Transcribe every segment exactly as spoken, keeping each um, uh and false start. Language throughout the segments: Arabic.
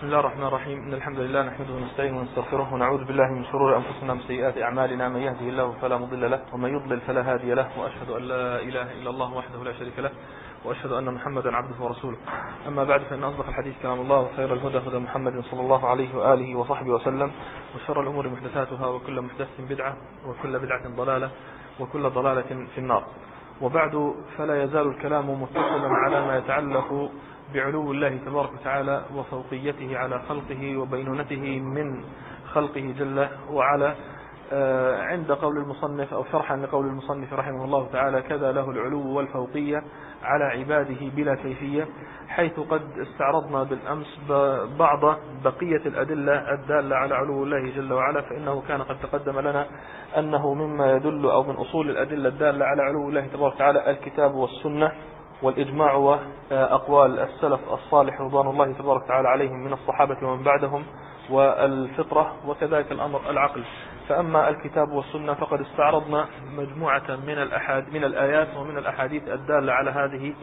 بسم الله الرحمن الرحيم. إن الحمد لله نحمده ونستعينه ونستغفره ونعوذ بالله من شرور أنفسنا ومن سيئات أعمالنا. من يهده الله فلا مضل له ومن يضلل فلا هادي له، وأشهد أن لا إله إلا الله وحده لا شريك له، وأشهد أن محمدا عبده ورسوله. أما بعد، فإن أصدق الحديث كلام الله، وخير الهدى هدى محمد صلى الله عليه وآله وصحبه وسلم، وشر الأمور محدثاتها، وكل محدثة بدعة، وكل بدعة ضلالة، وكل ضلالة في النار. وبعد، فلا يزال الكلام متصلا على ما يتعلق بعلو الله تبارك وتعالى وفوقيته على خلقه وبينونته من خلقه جل وعلا، عند قول المصنف أو شرحا لقول المصنف رحمه الله تعالى: كذا له العلو والفوقية على عباده بلا كيفية، حيث قد استعرضنا بالأمس بعض بقية الأدلة الدالة على علو الله جل وعلا. فإنه كان قد تقدم لنا أنه مما يدل أو من أصول الأدلة الدالة على علو الله تبارك وتعالى الكتاب والسنة والإجماع وأقوال السلف الصالح رضوان الله تبارك وتعالى عليهم من الصحابة ومن بعدهم، والفطرة، وكذلك الأمر العقل. فأما الكتاب والسنة فقد استعرضنا مجموعة من الأحاد من الآيات ومن الأحاديث الدالة على هذه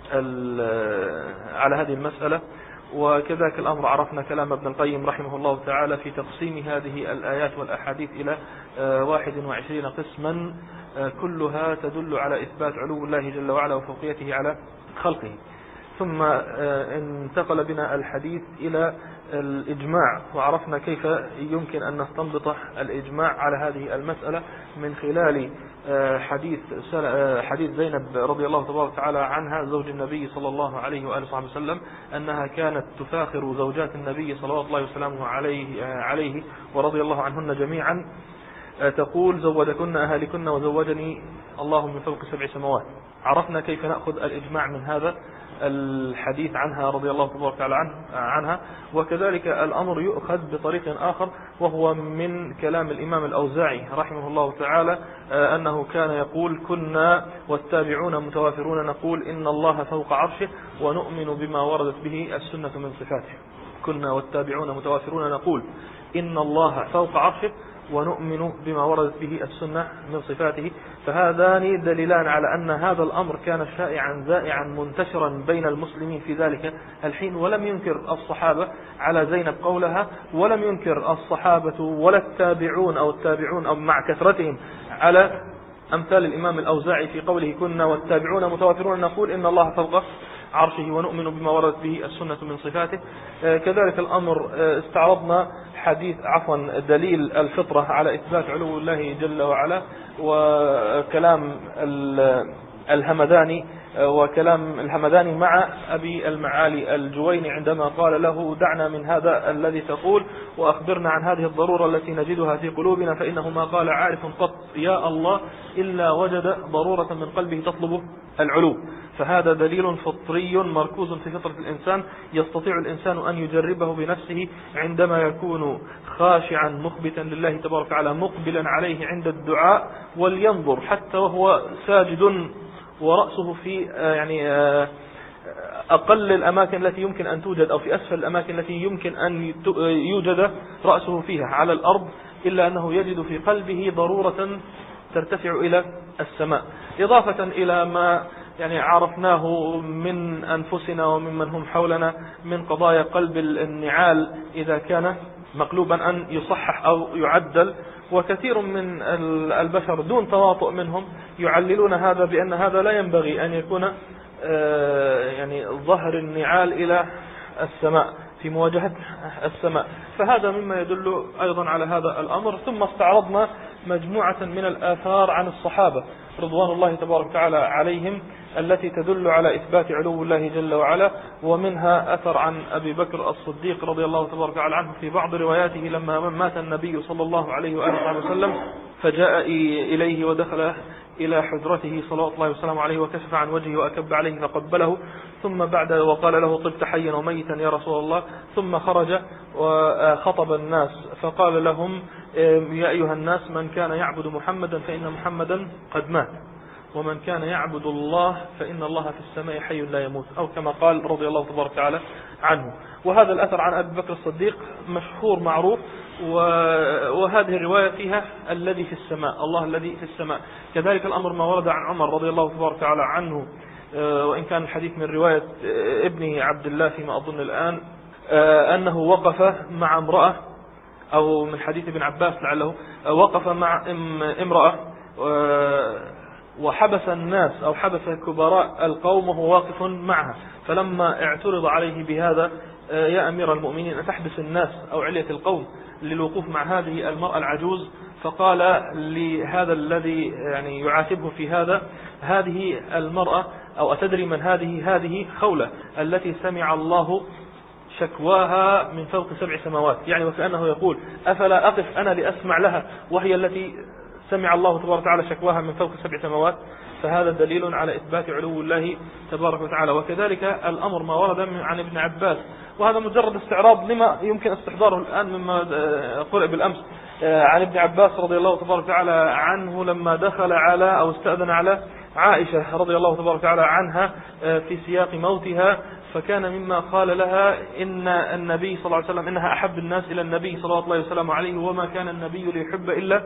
على هذه المسألة. وكذلك الأمر عرفنا كلام ابن القيم رحمه الله تعالى في تقسيم هذه الآيات والأحاديث إلى واحد وعشرين قسما، كلها تدل على إثبات علو الله جل وعلا وفوقيته على خلقه. ثم انتقل بنا الحديث إلى الإجماع، وعرفنا كيف يمكن أن نستنبط الإجماع على هذه المسألة من خلال حديث حديث زينب رضي الله تبارك وتعالى عنها زوج النبي صلى الله عليه وآله وصحبه وسلم، أنها كانت تفاخر زوجات النبي صلى الله عليه وسلم عليه عليه ورضي الله عنهن جميعا، تقول: زودكن أهالكن وزوجني الله من فوق سبع سماوات. عرفنا كيف نأخذ الإجماع من هذا الحديث عنها رضي الله تبارك وتعالى عنها. وكذلك الأمر يؤخذ بطريق آخر، وهو من كلام الإمام الأوزاعي رحمه الله تعالى، أنه كان يقول: كنا والتابعون متوافرون نقول إن الله فوق عرشه ونؤمن بما وردت به السنة من صفاته. كنا والتابعون متوافرون نقول إن الله فوق عرشه ونؤمن بما وردت به السنة من صفاته. فهذان دليلان على أن هذا الأمر كان شائعا زائعا منتشرا بين المسلمين في ذلك الحين، ولم ينكر الصحابة على زينب قولها، ولم ينكر الصحابة ولا التابعون أو التابعون أو مع كثرتهم على أمثال الإمام الأوزاعي في قوله: كنا والتابعون متوافرون نقول إن الله فوق عرشه ونؤمن بما وردت به السنة من صفاته. كذلك الأمر استعرضنا حديث عفوا دليل الفطرة على إثبات علو الله جل وعلا، وكلام الهمداني وكلام الهمداني مع أبي المعالي الجويني عندما قال له: دعنا من هذا الذي تقول وأخبرنا عن هذه الضرورة التي نجدها في قلوبنا، فإنه ما قال عارف قط يا الله إلا وجد ضرورة من قلبه تطلب العلو. فهذا دليل فطري مركوز في فطرة الإنسان، يستطيع الإنسان أن يجربه بنفسه عندما يكون خاشعا مخبتا لله تبارك وتعالى مقبلا عليه عند الدعاء، ولينظر حتى وهو ساجد ورأسه في يعني أقل الأماكن التي يمكن أن توجد أو في أسفل الأماكن التي يمكن أن يوجد رأسه فيها على الأرض، إلا أنه يجد في قلبه ضرورة ترتفع إلى السماء، إضافة إلى ما يعني عرفناه من أنفسنا وممن هم حولنا من قضايا قلب النعال إذا كان مقلوبا أن يصحح أو يعدل. وكثير من البشر دون تواطؤ منهم يعللون هذا بأن هذا لا ينبغي أن يكون يعني ظهر النعال إلى السماء في مواجهة السماء، فهذا مما يدل أيضا على هذا الأمر. ثم استعرضنا مجموعة من الآثار عن الصحابة رضوان الله تبارك وتعالى عليهم التي تدل على إثبات علو الله جل وعلا، ومنها أثر عن أبي بكر الصديق رضي الله تبارك وتعالى عنه في بعض رواياته لما مات النبي صلى الله عليه وآله وسلم، فجاء إليه ودخل إلى حجرته صلوات الله وسلامه عليه وكشف عن وجهه وأكب عليه فقبله، ثم بعد وقال له: طبت حيا وميتا يا رسول الله. ثم خرج وخطب الناس فقال لهم: يا أيها الناس، من كان يعبد محمدا فإن محمدا قد مات، ومن كان يعبد الله فإن الله في السماء حي لا يموت، أو كما قال رضي الله تبارك وتعالى عنه. وهذا الأثر عن أبي بكر الصديق مشهور معروف، وهذه الرواية فيها الذي في السماء، الله الذي في السماء. كذلك الأمر ما ورد عن عمر رضي الله تبارك وتعالى عنه، وإن كان الحديث من رواية ابنه عبد الله فيما أظن الآن، أنه وقف مع امرأة، أو من حديث ابن عباس لعله وقف مع امرأة وحبس الناس أو حبس كبراء القوم وهو واقف معها، فلما اعترض عليه بهذا يا أمير المؤمنين أتحبس الناس أو علية القوم للوقوف مع هذه المرأة العجوز؟ فقال لهذا الذي يعني يعاتبه في هذا: هذه المرأة أو أتدري من هذه؟ هذه خولة التي سمع الله شكواها من فوق سبع سماوات، يعني وكأنه يقول: أفلا أقف أنا لأسمع لها وهي التي سمع الله تبارك وتعالى شكواها من فوق سبع سماوات. فهذا دليل على إثبات علو الله تبارك وتعالى. وكذلك الأمر ما ورد عن ابن عباس، وهذا مجرد استعراض لما يمكن استحضاره الآن مما قرأ بالأمس عن ابن عباس رضي الله تبارك وتعالى عنه لما دخل على أو استأذن على عائشة رضي الله تبارك وتعالى عنها في سياق موتها، فكان مما قال لها: إن النبي صلى الله عليه وسلم إنها أحب الناس إلى النبي صلى الله عليه وسلم عليه، وما كان النبي ليحب إلا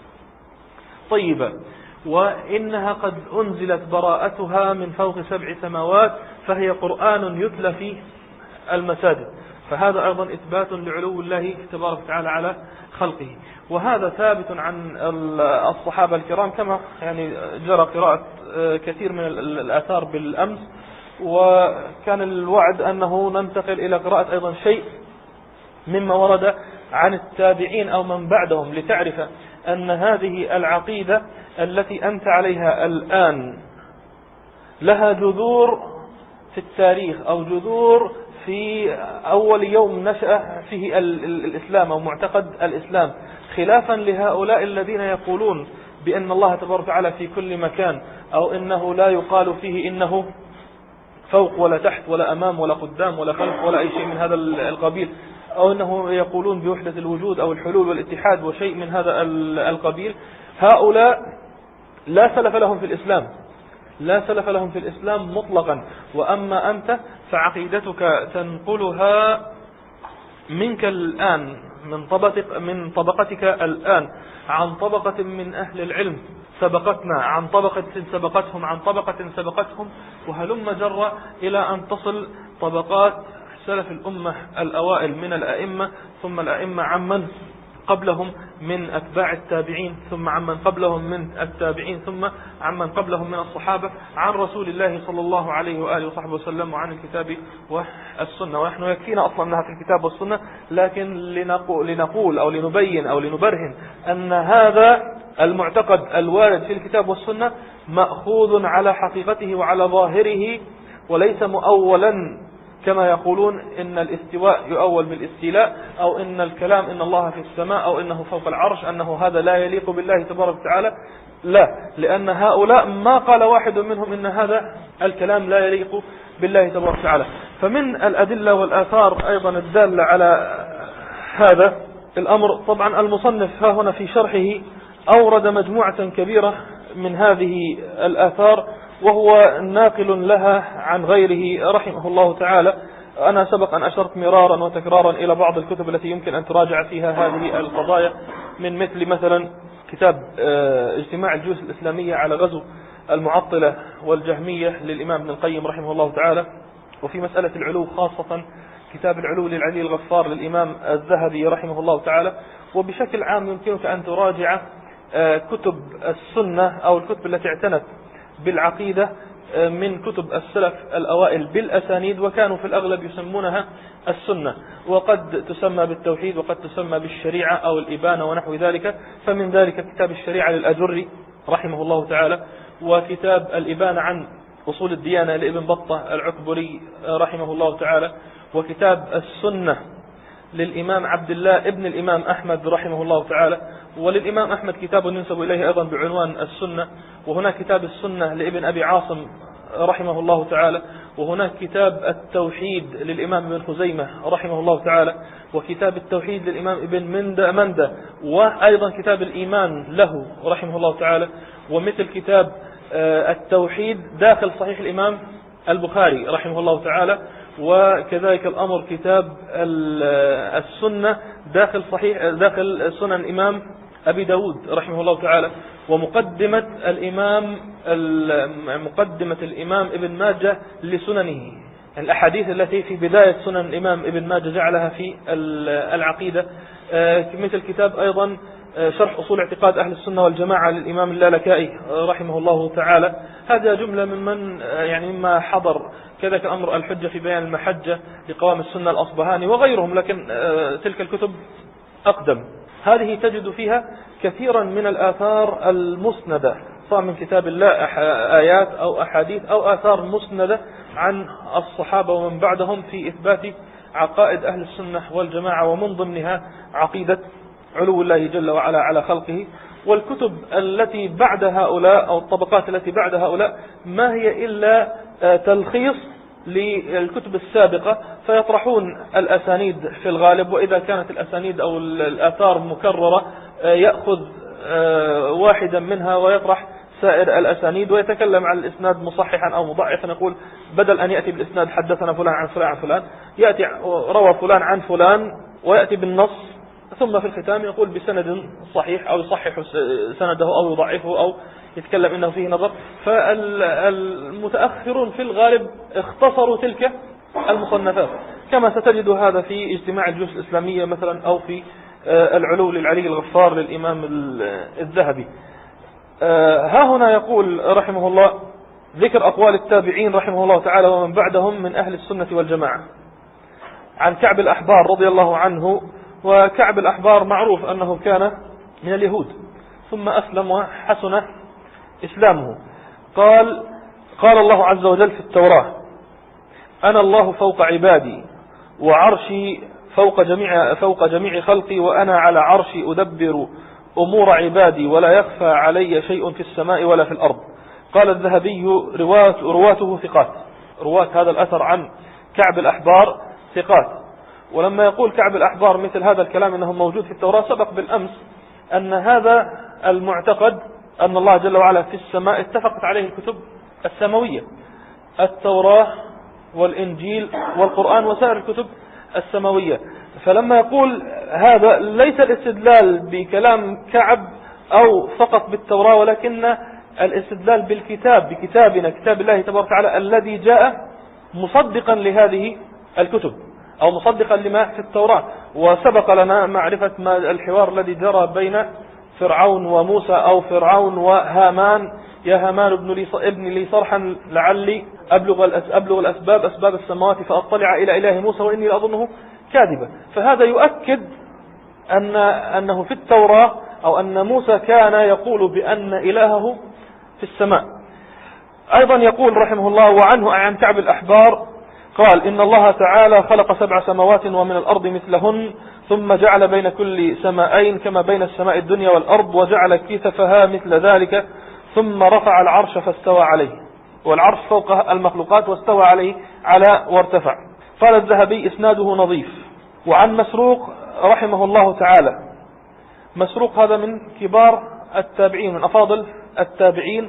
طيبا، وإنها قد أنزلت براءتها من فوق سبع سماوات، فهي قرآن يتلى في المساجد. فهذا أيضا إثبات لعلو الله تبارك وتعالى على خلقه. وهذا ثابت عن الصحابة الكرام، كما يعني جرى قراءة كثير من الآثار بالأمس، وكان الوعد أنه ننتقل إلى قراءة أيضا شيء مما ورد عن التابعين أو من بعدهم، لتعرف أن هذه العقيدة التي أنت عليها الآن لها جذور في التاريخ، أو جذور في أول يوم نشأ فيه الإسلام أو معتقد الإسلام، خلافا لهؤلاء الذين يقولون بأن الله تبارك وتعالى في كل مكان، أو إنه لا يقال فيه إنه فوق ولا تحت ولا أمام ولا قدام ولا خلف ولا أي شيء من هذا القبيل، أو أنه يقولون بوحدة الوجود أو الحلول والاتحاد وشيء من هذا القبيل. هؤلاء لا سلف لهم في الإسلام، لا سلف لهم في الإسلام مطلقا. وأما أنت فعقيدتك تنقلها منك الآن، من طبقتك, من طبقتك الآن، عن طبقة من أهل العلم سبقتنا، عن طبقة سبقتهم، عن طبقة سبقتهم، وهلم جر إلى أن تصل طبقات سلف الأمة الأوائل من الأئمة، ثم الأئمة عمن قبلهم من أتباع التابعين، ثم عمن قبلهم من التابعين، ثم عمن قبلهم من الصحابة، عن رسول الله صلى الله عليه وآله وصحبه وسلم، وعن الكتاب والسنة. ونحن يكفينا أصلا أنها في الكتاب والسنة، لكن لنقول أو لنبين أو لنبرهن أن هذا المعتقد الوارد في الكتاب والسنة مأخوذ على حقيقته وعلى ظاهره، وليس مؤولا كما يقولون إن الاستواء يؤول بالاستيلاء، أو إن الكلام إن الله في السماء، أو إنه فوق العرش، أنه هذا لا يليق بالله تبارك وتعالى. لا، لأن هؤلاء ما قال واحد منهم إن هذا الكلام لا يليق بالله تبارك وتعالى. فمن الأدلة والآثار أيضا الدالة على هذا الأمر، طبعا المصنف ها هنا في شرحه أورد مجموعة كبيرة من هذه الآثار، وهو ناقل لها عن غيره رحمه الله تعالى. أنا سبق أن أشرت مرارا وتكرارا إلى بعض الكتب التي يمكن أن تراجع فيها هذه القضايا، من مثل مثلا كتاب اجتماع الجيوش الإسلامية على غزو المعطلة والجهمية للإمام ابن القيم رحمه الله تعالى، وفي مسألة العلو خاصة كتاب العلو للعلي الغفار للإمام الذهبي رحمه الله تعالى. وبشكل عام يمكنك أن تراجع كتب السنة أو الكتب التي اعتنت بالعقيدة من كتب السلف الأوائل بالأسانيد، وكانوا في الأغلب يسمونها السنة، وقد تسمى بالتوحيد وقد تسمى بالشريعة أو الإبانة ونحو ذلك. فمن ذلك كتاب الشريعة للأجري رحمه الله تعالى، وكتاب الإبانة عن أصول الديانة لابن بطة العكبري رحمه الله تعالى، وكتاب السنة للإمام عبد الله ابن الإمام أحمد رحمه الله تعالى. وللإمام أحمد كتاب ينسب إليه أيضا بعنوان السنة، وهناك كتاب السنة لابن أبي عاصم رحمه الله تعالى، وهناك كتاب التوحيد للإمام ابن خزيمة رحمه الله تعالى، وكتاب التوحيد للإمام ابن مندى مندى، وأيضا كتاب الإيمان له رحمه الله تعالى، ومثل كتاب التوحيد داخل صحيح الإمام البخاري رحمه الله تعالى، وكذلك الأمر كتاب السنة داخل صحيح داخل سنن الإمام أبي داود رحمه الله تعالى، ومقدمة الإمام مقدمة الإمام ابن ماجه لسننه الأحاديث التي في بداية سنن الإمام ابن ماجه جعلها في العقيدة، مثل كتاب أيضا شرح أصول اعتقاد أهل السنة والجماعة للإمام اللالكائي رحمه الله تعالى. هذا جملة ممن يعني مما حضر كذلك الأمر الحجة في بيان المحجة لقوام السنة الأصبهاني وغيرهم، لكن تلك الكتب أقدم. هذه تجد فيها كثيرا من الآثار المسندة، سواء من كتاب الله آيات أو أحاديث أو آثار مسندة عن الصحابة ومن بعدهم في إثبات عقائد أهل السنة والجماعة، ومن ضمنها عقيدة علو الله جل وعلا على خلقه. والكتب التي بعد هؤلاء أو الطبقات التي بعد هؤلاء ما هي إلا تلخيص للكتب السابقة، فيطرحون الأسانيد في الغالب، وإذا كانت الأسانيد أو الآثار مكررة يأخذ واحدا منها ويطرح سائر الأسانيد، ويتكلم عن الإسناد مصححا أو مضعفا، يقول بدل أن يأتي بالإسناد حدثنا فلان عن فلان عن فلان، يأتي روى فلان عن فلان ويأتي بالنص، ثم في الختام يقول بسند صحيح أو يصحح سنده أو يضعفه أو يتكلم إنه فيه نظر. فالمتأخرون في الغالب اختصروا تلك المصنفات، كما ستجد هذا في اجتماع الجيوش الإسلامية مثلا، أو في العلو للعلي الغفار للإمام الذهبي. ها هنا يقول رحمه الله ذكر أقوال التابعين رحمه الله تعالى ومن بعدهم من أهل السنة والجماعة. عن كعب الأحبار رضي الله عنه، وكعب الأحبار معروف أنه كان من اليهود ثم أسلم وحسن إسلامه. قال قال الله عز وجل في التوراة: أنا الله فوق عبادي وعرشي فوق جميع, فوق جميع خلقي وأنا على عرشي أدبر أمور عبادي ولا يخفى علي شيء في السماء ولا في الأرض. قال الذهبي: روات رواته ثقات. رواة هذا الأثر عن كعب الأحبار ثقات. ولما يقول كعب الأحبار مثل هذا الكلام أنه موجود في التوراة، سبق بالأمس أن هذا المعتقد أن الله جل وعلا في السماء اتفقت عليه الكتب السماوية، التوراة والإنجيل والقرآن وسائر الكتب السماوية. فلما يقول هذا ليس الاستدلال بكلام كعب أو فقط بالتوراة، ولكن الاستدلال بالكتاب، بكتابنا كتاب الله تبارك وتعالى الذي جاء مصدقا لهذه الكتب أو مصدقا لما في التوراة. وسبق لنا معرفة ما الحوار الذي جرى بين فرعون وموسى أو فرعون وهامان: يا هامان ابن لي صرحا لعلي أبلغ, أبلغ الأسباب أسباب السماوات فأطلع إلى إله موسى وإني لأظنه كاذبا. فهذا يؤكد أن أنه في التوراة أو أن موسى كان يقول بأن إلهه في السماء. أيضا يقول رحمه الله وعنه عن كعب الأحبار قال: إن الله تعالى خلق سبع سماوات ومن الأرض مثلهن ثم جعل بين كل سماءين كما بين السماء الدنيا والأرض وجعل كثفها مثل ذلك ثم رفع العرش فاستوى عليه. والعرش فوق المخلوقات واستوى عليه على وارتفع. قال الذهبي: إسناده نظيف. وعن مسروق رحمه الله تعالى، مسروق هذا من كبار التابعين من أفاضل التابعين،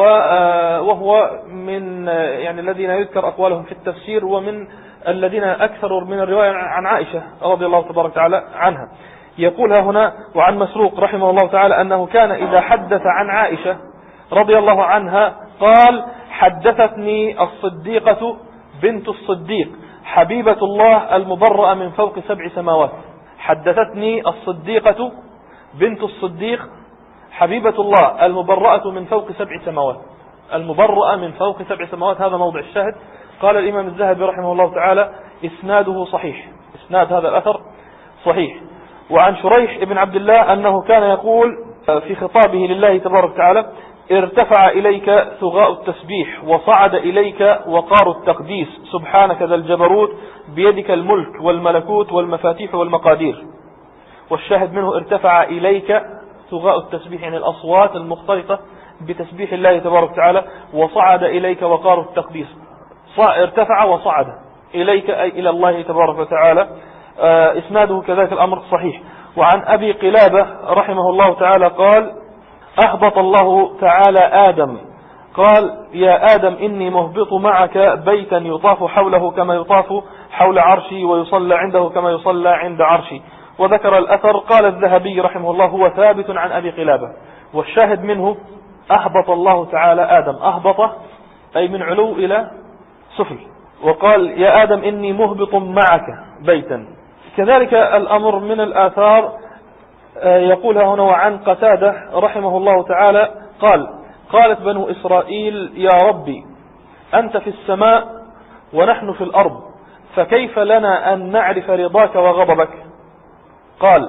وهو من يعني الذين يذكر أقوالهم في التفسير ومن الذين أكثروا من الرواية عن عائشة رضي الله تبارك تعالى عنها. يقولها هنا: وعن مسروق رحمه الله تعالى أنه كان إذا حدث عن عائشة رضي الله عنها قال: حدثتني الصديقة بنت الصديق حبيبة الله المبرأة من فوق سبع سماوات. حدثتني الصديقة بنت الصديق حبيبة الله المبرأة من فوق سبع سماوات. المبرأة من فوق سبع سماوات، هذا موضع الشاهد. قال الإمام الذهبي رحمه الله تعالى: إسناده صحيح. إسناد هذا الأثر صحيح. وعن شريح ابن عبد الله أنه كان يقول في خطابه لله تبارك وتعالى: ارتفع إليك ثغاء التسبيح وصعد إليك وقار التقديس سبحانك ذا الجبروت بيدك الملك والملكوت والمفاتيح والمقادير. والشاهد منه ارتفع إليك ثغاء التسبيح، يعني الأصوات المختلطة بتسبيح الله تبارك وتعالى، وصعد إليك وقار التقديس. ارتفع وصعد إليك أي إلى الله تبارك وتعالى. إسناده كذلك الأمر صحيح. وعن أبي قلابة رحمه الله تعالى قال: أهبط الله تعالى آدم قال: يا آدم إني مهبط معك بيتا يطاف حوله كما يطاف حول عرشي ويصلى عنده كما يصلى عند عرشي. وذكر الأثر. قال الذهبي رحمه الله: هو ثابت عن أبي قلابة. والشاهد منه: أهبط الله تعالى آدم. أهبط أي من علو إلى سفل، وقال يا آدم إني مهبط معك بيتا. كذلك الأمر من الآثار يقولها هنا وعن قتادة رحمه الله تعالى قال قالت بنو إسرائيل يا ربي أنت في السماء ونحن في الأرض فكيف لنا أن نعرف رضاك وغضبك؟ قال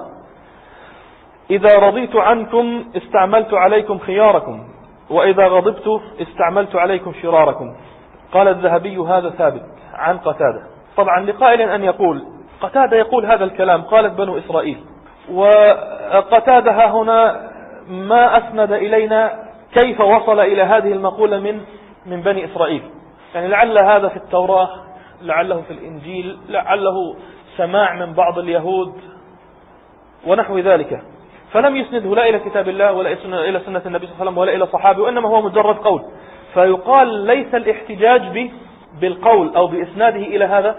إذا رضيت عنكم استعملت عليكم خياركم وإذا غضبت استعملت عليكم شراركم. قال الذهبي هذا ثابت عن قتادة. طبعا لقائل أن يقول قتادة يقول هذا الكلام قالت بنو إسرائيل، وقتادة هنا ما أسند إلينا كيف وصل إلى هذه المقولة من من بني إسرائيل، يعني لعل هذا في التوراة، لعله في الإنجيل، لعله سماع من بعض اليهود ونحو ذلك، فلم يسنده لا إلى كتاب الله ولا إلى سنة النبي صلى الله عليه وسلم ولا إلى صحابه، وإنما هو مجرد قول. فيقال ليس الاحتجاج بالقول أو بإسناده إلى هذا،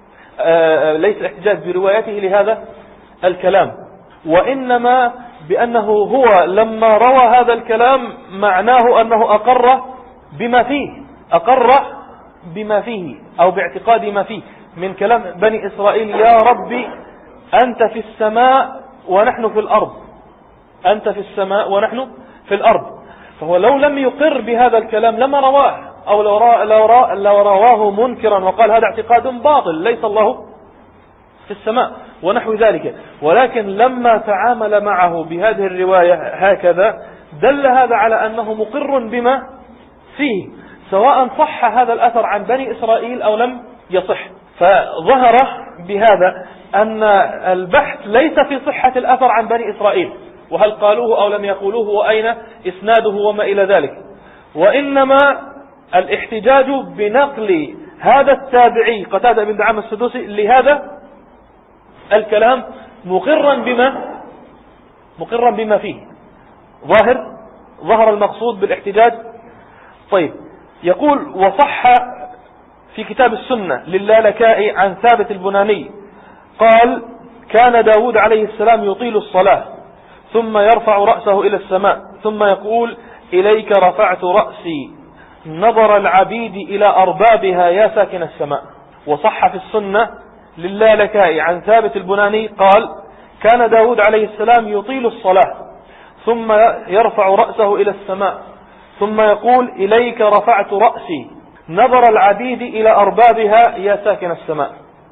ليس الاحتجاج بروايته لهذا الكلام، وإنما بأنه هو لما روى هذا الكلام معناه أنه أقر بما فيه، أقر بما فيه أو باعتقاد ما فيه من كلام بني إسرائيل يا ربي أنت في السماء ونحن في الأرض، أنت في السماء ونحن في الأرض. فهو لو لم يقر بهذا الكلام لما رواه، أو لو, لو, لو رواه منكرا وقال هذا اعتقاد باطل ليس الله في السماء ونحو ذلك، ولكن لما تعامل معه بهذه الرواية هكذا دل هذا على أنه مقر بما فيه، سواء صح هذا الأثر عن بني إسرائيل أو لم يصح. فظهر بهذا أن البحث ليس في صحة الأثر عن بني إسرائيل وهل قالوه أو لم يقولوه وأين إسناده وما إلى ذلك، وإنما الاحتجاج بنقل هذا التابعي قتادة بن دعامة السدوسي لهذا الكلام مقرا بما مقرا بما فيه. ظاهر ظهر المقصود بالاحتجاج. طيب، يقول وصح في كتاب السنة للالكائي عن ثابت البناني قال كان داود عليه السلام يطيل الصلاة ثم يرفع رأسه إلى السماء ثم يقول إليك رفعت رأسي نظر العبيد إلى أربابها يا ساكن السماء. وصح في السنة للالكائي عن ثابت البناني قال كان داود عليه السلام يطيل الصلاة ثم يرفع رأسه إلى السماء ثم يقول إليك رفعت رأسي نظر العبيد إلى أربابها يا ساكن السماء.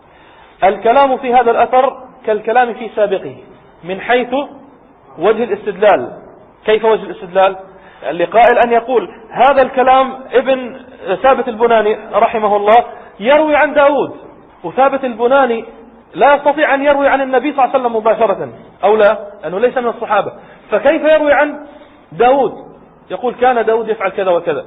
الكلام في هذا الأثر كالكلام في سابقه من حيث وجه الاستدلال. كيف وجه الاستدلال؟ لقائل أن يقول هذا الكلام ابن ثابت البناني رحمه الله يروي عن داود، وثابت البناني لا يستطيع أن يروي عن النبي صلى الله عليه وسلم مباشرة أو لا، أنه ليس من الصحابة، فكيف يروي عن داود؟ يقول كان داود يفعل كذا وكذا،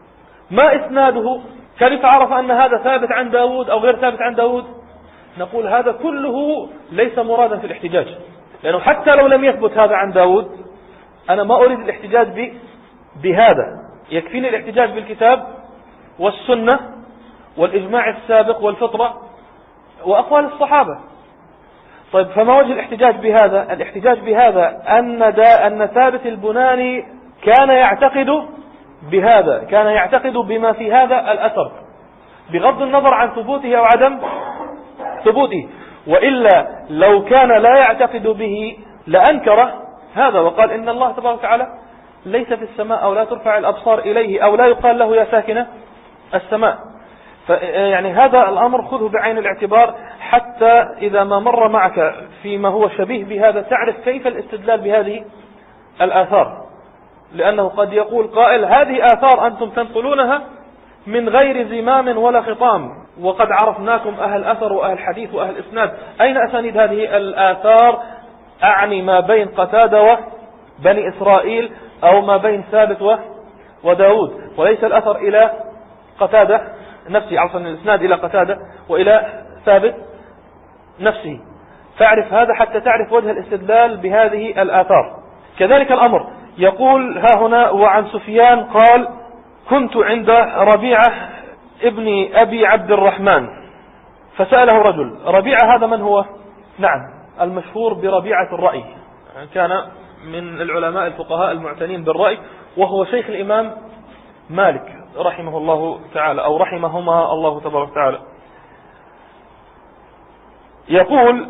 ما إسناده؟ كيف عرف أن هذا ثابت عن داود أو غير ثابت عن داود؟ نقول هذا كله ليس مرادا في الاحتجاج، لأنه حتى لو لم يثبت هذا عن داود أنا ما أريد الاحتجاج بهذا، يكفيني الاحتجاج بالكتاب والسنة والإجماع السابق والفطرة وأقوال الصحابة. طيب، فما وجه الاحتجاج بهذا؟ الاحتجاج بهذا أن, دا أن ثابت البناني كان يعتقد بهذا، كان يعتقد بما في هذا الأثر بغض النظر عن ثبوته أو عدم ثبوته، وإلا لو كان لا يعتقد به لأنكره هذا وقال إن الله تبارك وتعالى ليس في السماء أو لا ترفع الأبصار إليه أو لا يقال له يا ساكنة السماء. يعني هذا الأمر خذه بعين الاعتبار حتى إذا ما مر معك فيما هو شبيه بهذا تعرف كيف الاستدلال بهذه الآثار، لأنه قد يقول قائل هذه آثار أنتم تنقلونها من غير زمام ولا خطام، وقد عرفناكم أهل أثر وأهل حديث وأهل إسناد، أين أسانيد هذه الآثار؟ أعني ما بين قتادة وبني إسرائيل أو ما بين ثابت وداود، وليس الأثر إلى قتادة نفسه، عفوا الإسناد إلى قتادة وإلى ثابت نفسه. فاعرف هذا حتى تعرف وجه الاستدلال بهذه الآثار. كذلك الأمر يقول ها هنا وعن سفيان قال كنت عند ربيعة ابن أبي عبد الرحمن فسأله رجل. ربيعة هذا من هو؟ نعم، المشهور بربيعة الرأي، كان من العلماء الفقهاء المعتنين بالرأي، وهو شيخ الإمام مالك رحمه الله تعالى أو رحمهما الله تبارك وتعالى. يقول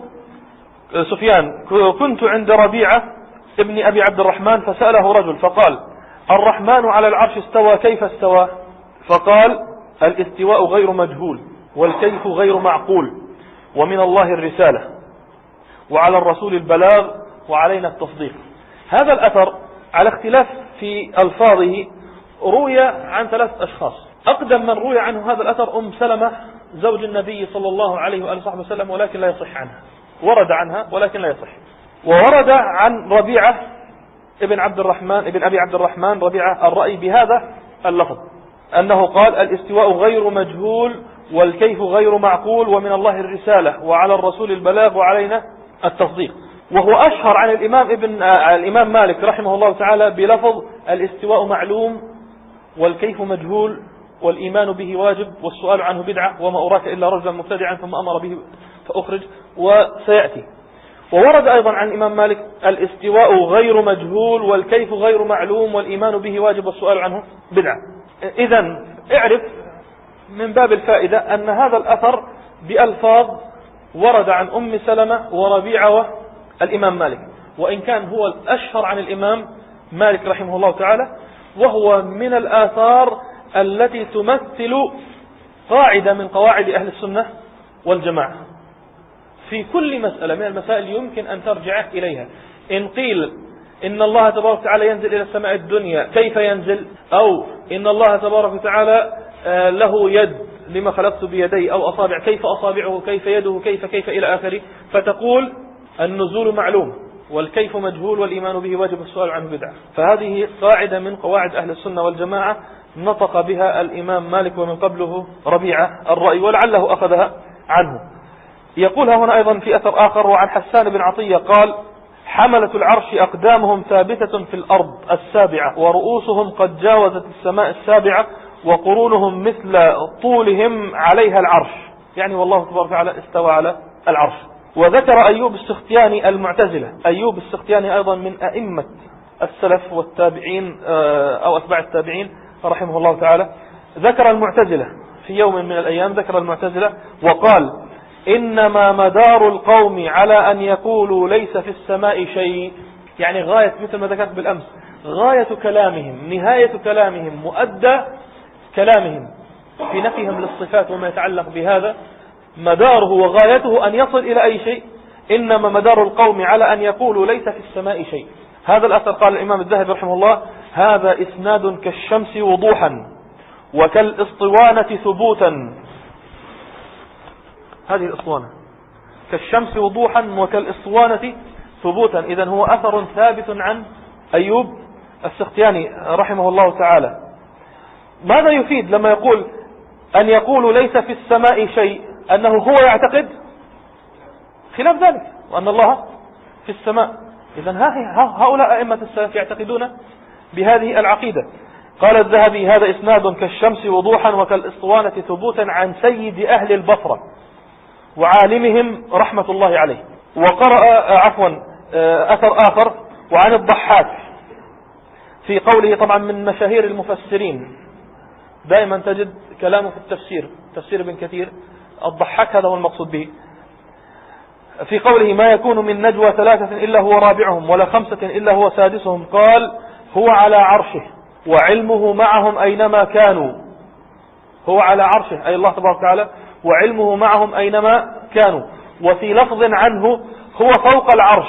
سفيان: كنت عند ربيعة ابن أبي عبد الرحمن فسأله رجل فقال: الرحمن على العرش استوى، كيف استوى؟ فقال: الاستواء غير مجهول والكيف غير معقول، ومن الله الرسالة وعلى الرسول البلاغ وعلينا التصديق. هذا الأثر على اختلاف في ألفاظه روي عن ثلاث أشخاص. أقدم من روي عنه هذا الأثر أم سلمة زوج النبي صلى الله عليه وآله وصحبه وسلم، ولكن لا يصح عنها، ورد عنها ولكن لا يصح. وورد عن ربيعة ابن عبد الرحمن ابن أبي عبد الرحمن ربيعة الرأي بهذا اللفظ، أنه قال: الاستواء غير مجهول والكيف غير معقول، ومن الله الرسالة وعلى الرسول البلاغ وعلينا التصديق. وهو أشهر عن الإمام ابن الإمام مالك رحمه الله تعالى بلفظ: الاستواء معلوم والكيف مجهول والإيمان به واجب والسؤال عنه بدعة، وما أراك إلا رجلا مبتدعا ثم أمر به فأخرج، وسيأتي. وورد أيضا عن الإمام مالك: الاستواء غير مجهول والكيف غير معلوم والإيمان به واجب والسؤال عنه بدعة. إذن اعرف من باب الفائدة أن هذا الأثر بألفاظ ورد عن أم سلمة وربيعة والإمام مالك، وإن كان هو الأشهر عن الإمام مالك رحمه الله تعالى، وهو من الآثار التي تمثل قاعدة من قواعد أهل السنة والجماعة في كل مسألة من المسائل يمكن أن ترجع إليها. إن قيل إن الله تبارك وتعالى ينزل إلى السماء الدنيا، كيف ينزل؟ أو إن الله تبارك وتعالى له يد لما خلقت بيدي أو أصابع، كيف أصابعه، كيف يده، كيف كيف إلى آخره، فتقول النزول معلوم والكيف مجهول والإيمان به واجب السؤال عنه بدعة. فهذه قاعدة من قواعد أهل السنة والجماعة نطق بها الإمام مالك ومن قبله ربيعة الرأي، ولعله أخذها عنه. يقولها هنا أيضا في أثر آخر: وعن حسان بن عطية قال: حملة العرش أقدامهم ثابتة في الأرض السابعة، ورؤوسهم قد جاوزت السماء السابعة، وقرونهم مثل طولهم عليها العرش، يعني والله تبارك وتعالى استوى على العرش. وذكر أيوب السختياني المعتزلة. أيوب السختياني أيضا من أئمة السلف والتابعين أو أتباع التابعين رحمه الله تعالى. ذكر المعتزلة في يوم من الأيام، ذكر المعتزلة وقال: إنما مدار القوم على أن يقولوا ليس في السماء شيء، يعني غاية، مثل ما ذكرت بالأمس، غاية كلامهم، نهاية كلامهم، مؤدى كلامهم في نفيهم للصفات وما يتعلق بهذا، مداره وغايته أن يصل إلى أي شيء. إنما مدار القوم على أن يقولوا ليس في السماء شيء. هذا الأثر قال الإمام الذهبي رحمه الله: هذا إسناد كالشمس وضوحا وكالإسطوانة ثبوتا. هذه الإسطوانة كالشمس وضوحا وكالإسطوانة ثبوتا. إذن هو أثر ثابت عن أيوب السختياني رحمه الله تعالى. ماذا يفيد لما يقول أن يقول ليس في السماء شيء؟ أنه هو يعتقد خلاف ذلك، وأن الله في السماء. إذن هؤلاء أئمة السلف يعتقدون بهذه العقيدة. قال الذهبي: هذا إسناد كالشمس وضوحا وكالإسطوانة ثبوتا عن سيد أهل البصرة وعالمهم رحمة الله عليه. وقرأ عفوا أثر آخر وعن الضحاك في قوله، طبعا من مشاهير المفسرين، دائما تجد كلامه في التفسير، تفسير ابن كثير، الضحاك هذا هو المقصود به، في قوله: ما يكون من نجوى ثلاثة إلا هو رابعهم ولا خمسة إلا هو سادسهم، قال: هو على عرشه وعلمه معهم أينما كانوا. هو على عرشه أي الله تبارك وتعالى، وعلمه معهم أينما كانوا. وفي لفظ عنه: هو فوق العرش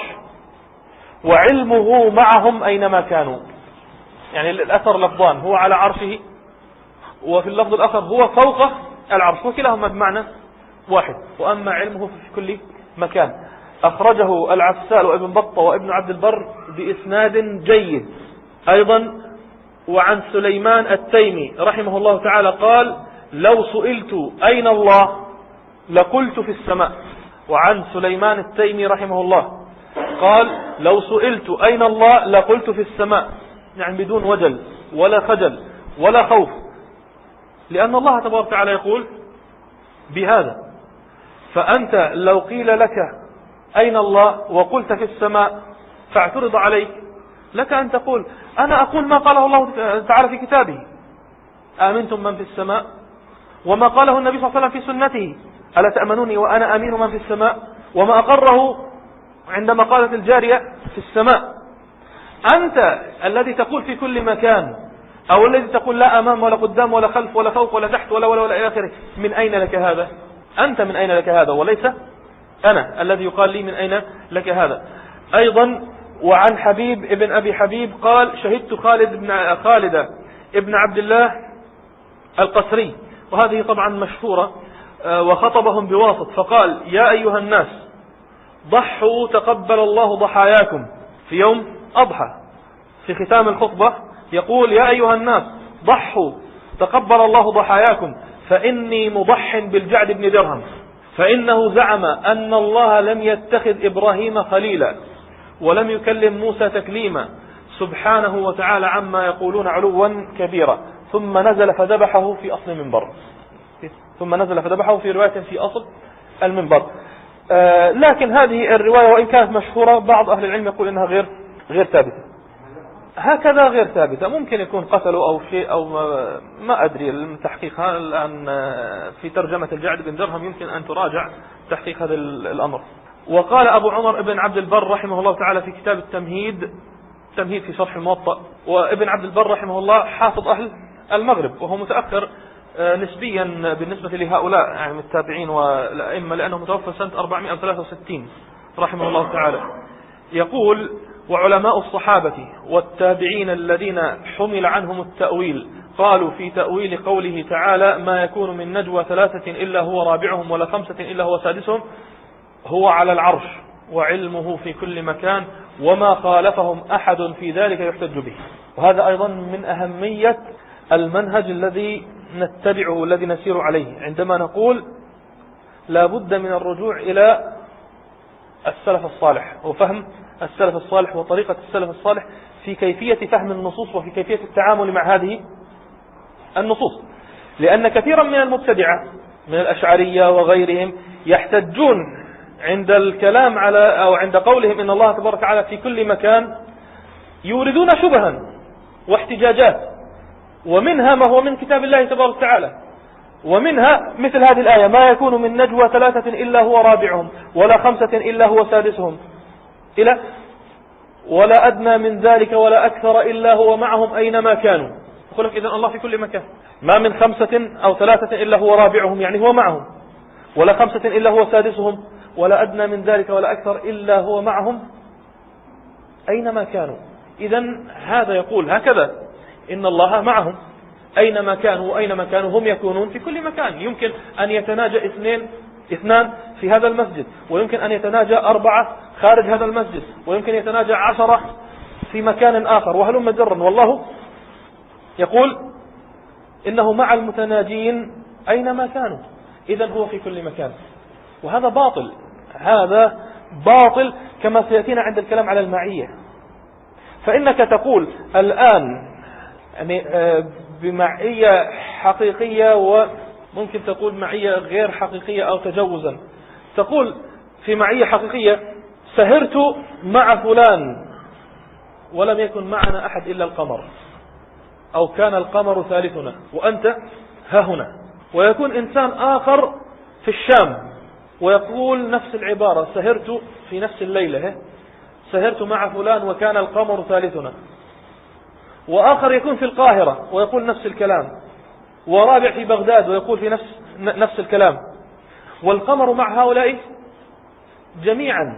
وعلمه معهم أينما كانوا. يعني الأثر لفظان: هو على عرشه، وفي اللفظ الآخر هو فوق العرش، وكلاهما بمعنى واحد. وأما علمه في كل مكان. أخرجه العسال وابن بطة وابن عبد البر بإسناد جيد أيضا. وعن سليمان التيمي رحمه الله تعالى قال: لو سئلت أين الله لقلت في السماء. وعن سليمان التيمي رحمه الله قال: لو سئلت أين الله لقلت في السماء، يعني بدون وجل ولا خجل ولا خوف، لأن الله تبارك وتعالى يقول بهذا. فأنت لو قيل لك أين الله وقلت في السماء فاعترض عليك، لك أن تقول: أنا أقول ما قاله الله تعالى في كتابه، آمنتم من في السماء، وما قاله النبي صلى الله عليه وسلم في سنته ألا تأمنوني وأنا أمين من في السماء، وما أقره عندما قالت الجارية في السماء. أنت الذي تقول في كل مكان، أو الذي تقول لا أمام ولا قدام ولا خلف ولا فوق ولا تحت ولا ولا ولا إلى آخره، من أين لك هذا؟ أنت من أين لك هذا، وليس أنا الذي يقال لي من أين لك هذا. أيضا وعن حبيب ابن أبي حبيب قال شهدت خالد بن خالد ابن عبد الله القسري، وهذه طبعا مشهورة، وخطبهم بواسط فقال يا أيها الناس ضحوا تقبل الله ضحاياكم في يوم أضحى. في ختام الخطبة يقول يا أيها الناس ضحوا تقبل الله ضحاياكم فإني مضح بالجعد بن درهم، فإنه زعم أن الله لم يتخذ إبراهيم خليلا ولم يكلم موسى تكليما سبحانه وتعالى عما يقولون علوا كبيرا، ثم نزل فذبحه في أصل المنبر. ثم نزل فذبحه في رواية في أصل المنبر. آه لكن هذه الرواية وإن كانت مشهورة بعض أهل العلم يقول إنها غير غير ثابتة، هكذا غير ثابتة. ممكن يكون قتلوا أو شيء أو ما, ما أدري التحقيق. الآن في ترجمة الجعد بن درهم يمكن أن تراجع تحقيق هذا الأمر. وقال أبو عمر ابن عبد البر رحمه الله تعالى في كتاب التمهيد، تمهيد في شرح الموطأ، وابن عبد البر رحمه الله حافظ أهل المغرب، وهو متأخر نسبيا بالنسبة لهؤلاء يعني التابعين والأئمة، لأنه متوفى سنة أربعمائة وثلاثة وستين رحمه الله تعالى. يقول وعلماء الصحابة والتابعين الذين حمل عنهم التأويل قالوا في تأويل قوله تعالى ما يكون من نجوى ثلاثة إلا هو رابعهم ولا خمسة إلا هو سادسهم هو على العرش وعلمه في كل مكان وما خالفهم أحد في ذلك يحتج به. وهذا أيضا من أهمية المنهج الذي نتبعه والذي نسير عليه عندما نقول لا بد من الرجوع إلى السلف الصالح وفهم السلف الصالح وطريقة السلف الصالح في كيفية فهم النصوص وفي كيفية التعامل مع هذه النصوص. لأن كثيرا من المبتدعة من الأشعرية وغيرهم يحتجون عند الكلام على أو عند قولهم إن الله تبارك وتعالى في كل مكان، يوردون شبها واحتجاجات، ومنها ما هو من كتاب الله تبارك وتعالى، ومنها مثل هذه الآية ما يكون من نجوى ثلاثة إلا هو رابعهم ولا خمسة إلا هو سادسهم إلى ولا أدنى من ذلك ولا أكثر إلا هو معهم أينما كانوا. يقول لك إذن الله في كل مكان، ما من خمسة أو ثلاثة إلا هو رابعهم يعني هو معهم، ولا خمسة إلا هو سادسهم ولا أدنى من ذلك ولا أكثر إلا هو معهم أينما كانوا. إذن هذا يقول هكذا إن الله معهم أينما كانوا وأينما كانوا هم يكونون في كل مكان. يمكن أن يتناجى اثنين اثنان في هذا المسجد، ويمكن أن يتناجى أربعة خارج هذا المسجد، ويمكن يتناجى عشرة في مكان آخر، وهلم جرا. والله يقول إنه مع المتناجين أينما كانوا، إذن هو في كل مكان. وهذا باطل، هذا باطل كما سيأتينا عند الكلام على المعية. فإنك تقول الآن يعني بمعية حقيقية وممكن تقول معية غير حقيقية أو تجوزا. تقول في معية حقيقية سهرت مع فلان ولم يكن معنا أحد إلا القمر، أو كان القمر ثالثنا وأنت ها هنا. ويكون إنسان آخر في الشام ويقول نفس العبارة سهرت في نفس الليلة سهرت مع فلان وكان القمر ثالثنا، وآخر يكون في القاهرة ويقول نفس الكلام، ورابع في بغداد ويقول في نفس نفس الكلام، والقمر مع هؤلاء جميعا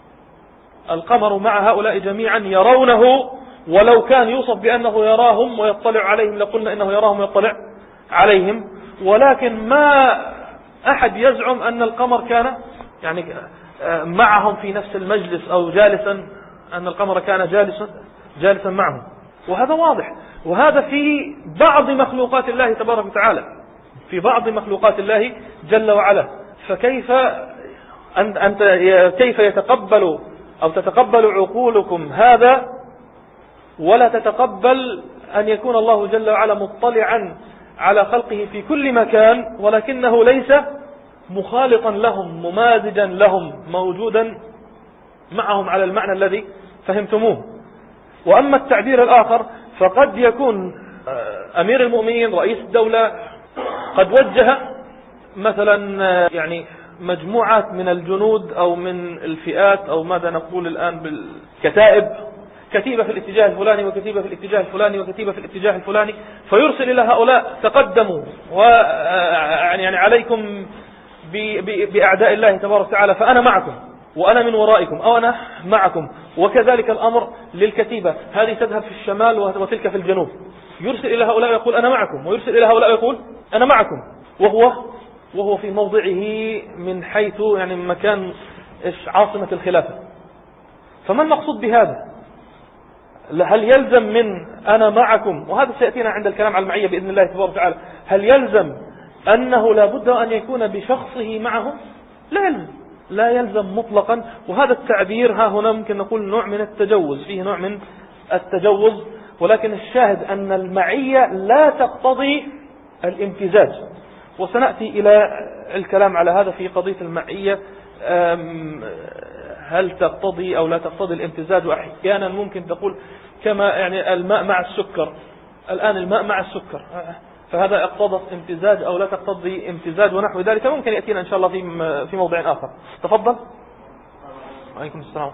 القمر مع هؤلاء جميعا يرونه، ولو كان يوصف بأنه يراهم ويطلع عليهم لقلنا إنه يراهم ويطلع عليهم، ولكن ما أحد يزعم أن القمر كان يعني معهم في نفس المجلس أو جالسا، أن القمر كان جالسا جالسا معهم. وهذا واضح، وهذا في بعض مخلوقات الله تبارك وتعالى، في بعض مخلوقات الله جل وعلا. فكيف أنت كيف يتقبل أو تتقبل عقولكم هذا ولا تتقبل أن يكون الله جل وعلا مطلعا على خلقه في كل مكان، ولكنه ليس مخالطا لهم ممازجا لهم موجودا معهم على المعنى الذي فهمتموه. وأما التعبير الآخر فقد يكون أمير المؤمنين رئيس الدولة قد وجه مثلا يعني مجموعات من الجنود أو من الفئات أو ماذا نقول الآن بالكتائب، كتيبة في الاتجاه الفلاني وكتيبة في الاتجاه الفلاني وكتيبة في الاتجاه الفلاني، فيرسل إلى هؤلاء تقدموا ويعني يعني عليكم بأعداء الله تبارك وتعالى فأنا معكم وأنا من ورائكم أو أنا معكم. وكذلك الأمر للكتيبة، هذه تذهب في الشمال وتلك في الجنوب، يرسل إلى هؤلاء ويقول أنا معكم، ويرسل إلى هؤلاء ويقول أنا معكم، وهو وهو في موضعه من حيث يعني مكان عاصمة الخلافة. فما المقصود بهذا؟ هل يلزم من أنا معكم، وهذا سيأتينا عند الكلام على المعية بإذن الله تبارك وتعالى، هل يلزم أنه لا بد أن يكون بشخصه معهم؟ لا يلزم، لا يلزم مطلقا. وهذا التعبير ها هنا ممكن نقول نوع من التجوز، فيه نوع من التجوز، ولكن الشاهد أن المعية لا تقتضي الامتزاج، وسنأتي إلى الكلام على هذا في قضية المعية، هل تقتضي أو لا تقتضي الامتزاج. وأحيانا ممكن تقول كما يعني الماء مع السكر، الآن الماء مع السكر، فهذا اقتضت امتزاج أو لا تقتضي امتزاج ونحو ذلك، ممكن يأتينا إن شاء الله في في موضع آخر. تفضل. عليكم السلام.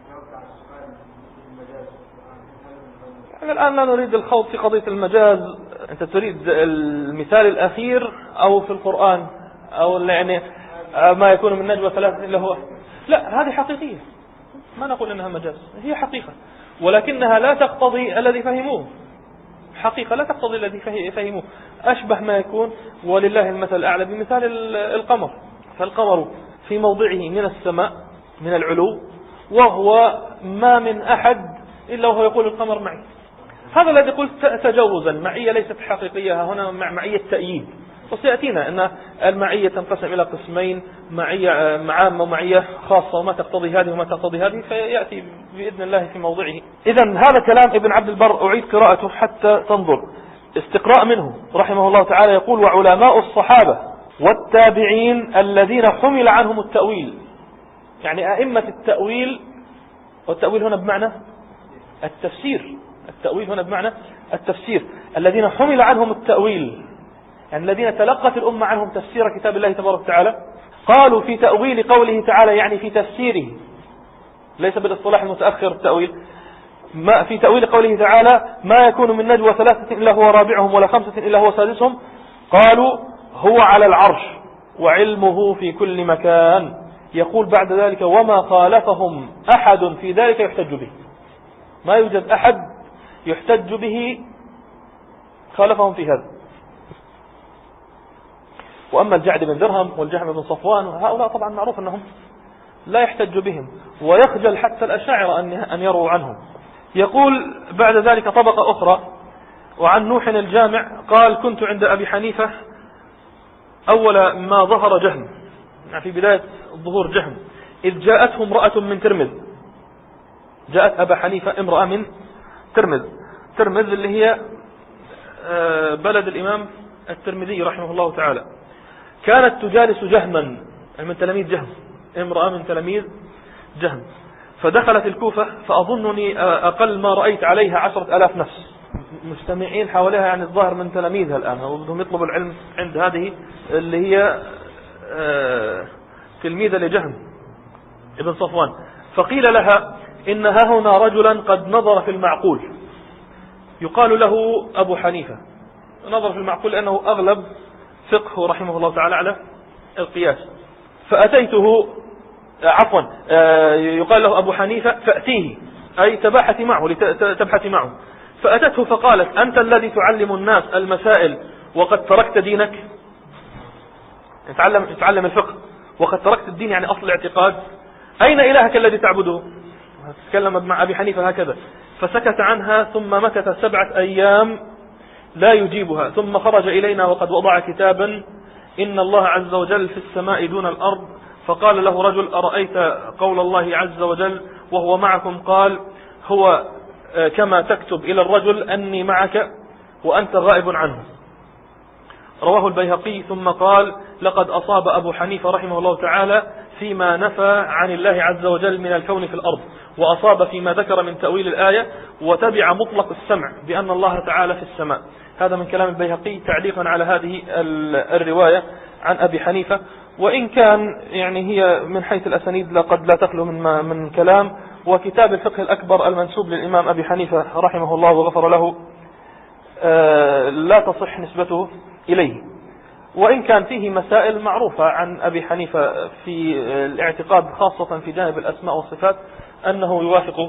الآن لا نريد الخوض في قضية المجاز. أنت تريد المثال الأخير أو في القرآن أو يعني ما يكون من نجوى ثلاثة إلا هو؟ لا، هذه حقيقية، ما نقول إنها مجاز، هي حقيقة، ولكنها لا تقتضي الذي فهموه. حقيقة لا تقتضي الذي فهموه. أشبه ما يكون ولله المثل الأعلى بمثال القمر، فالقمر في موضعه من السماء من العلو، وهو ما من أحد إلا وهو يقول القمر معي. هذا الذي قلت تجوزا، المعية ليست حقيقية هنا، مع معية تأييد. وسيأتينا أن المعية تنقسم إلى قسمين، معية عامة ومعية خاصة، وما تقتضي هذه وما تقتضي هذه، فيأتي بإذن الله في موضعه. إذن هذا كلام ابن عبد البر، أعيد قراءته حتى تنظر. استقراء منه رحمه الله تعالى يقول: وعلماء الصحابة والتابعين الذين حمل عنهم التأويل، يعني أئمة التأويل، والتأويل هنا بمعنى التفسير، التأويل هنا بمعنى التفسير، الذين حمل عنهم التأويل، يعني الذين تلقت الأمة عنهم تفسير كتاب الله تبارك وتعالى، قالوا في تأويل قوله تعالى، يعني في تفسيره، ليس بالاصطلاح المتأخر التأويل، ما في تأويل قوله تعالى: ما يكون من نجوى ثلاثة إلا هو رابعهم ولا خمسة إلا هو سادسهم، قالوا هو على العرش وعلمه في كل مكان. يقول بعد ذلك: وما خالفهم أحد في ذلك يحتج به، ما يوجد أحد يحتج به خالفهم في هذا. وأما الجعد بن درهم والجهم بن صفوان، هؤلاء طبعا معروف أنهم لا يحتج بهم، ويخجل حتى الأشاعرة أن يروا عنهم. يقول بعد ذلك طبقة أخرى: وعن نوح الجامع قال: كنت عند أبي حنيفة أول ما ظهر جهم، يعني في بداية ظهور جهم، إذ جاءته امرأة من ترمذ، جاءت أبا حنيفة امرأة من ترمذ، ترمذ اللي هي بلد الإمام الترمذي رحمه الله تعالى، كانت تجالس جهما، من تلاميذ جهم، امرأة من تلاميذ جهم، فدخلت الكوفة، فأظنني أقل ما رأيت عليها عشرة ألاف نفس مجتمعين حواليها، يعني الظاهر من تلاميذها الآن، وبدهم يطلبوا العلم عند هذه اللي هي تلميذة لجهم ابن صفوان. فقيل لها: إن ها هنا رجلا قد نظر في المعقول، يقال له أبو حنيفة، نظر في المعقول لأنه أغلب فقهه رحمه الله تعالى على القياس. فأتيته، عفوا يقال له أبو حنيفة، فأتيه، أي تباحثي معه، لتبحثي معه. فأتته فقالت: أنت الذي تعلم الناس المسائل وقد تركت دينك، تعلم, تعلم الفقه وقد تركت الدين، يعني أصل الاعتقاد، أين إلهك الذي تعبده؟ تكلم مع أبي حنيفة هكذا. فسكت عنها، ثم مكث سبعة أيام لا يجيبها، ثم خرج إلينا وقد وضع كتابا: إن الله عز وجل في السماء دون الأرض. فقال له رجل: أرأيت قول الله عز وجل وهو معكم؟ قال: هو كما تكتب إلى الرجل أني معك وأنت غائب عنه. رواه البيهقي. ثم قال: لقد أصاب أبو حنيفة رحمه الله تعالى فيما نفى عن الله عز وجل من الكون في الأرض، وأصاب فيما ذكر من تأويل الآية وتبع مطلق السمع بأن الله تعالى في السماء. هذا من كلام البيهقي تعليقا على هذه الرواية عن أبي حنيفة، وإن كان يعني هي من حيث الأسانيد لقد لا تخلو من, من كلام. وكتاب الفقه الأكبر المنسوب للإمام أبي حنيفة رحمه الله وغفر له لا تصح نسبته إليه، وإن كان فيه مسائل معروفة عن أبي حنيفة في الاعتقاد خاصة في جانب الأسماء والصفات أنه يوافق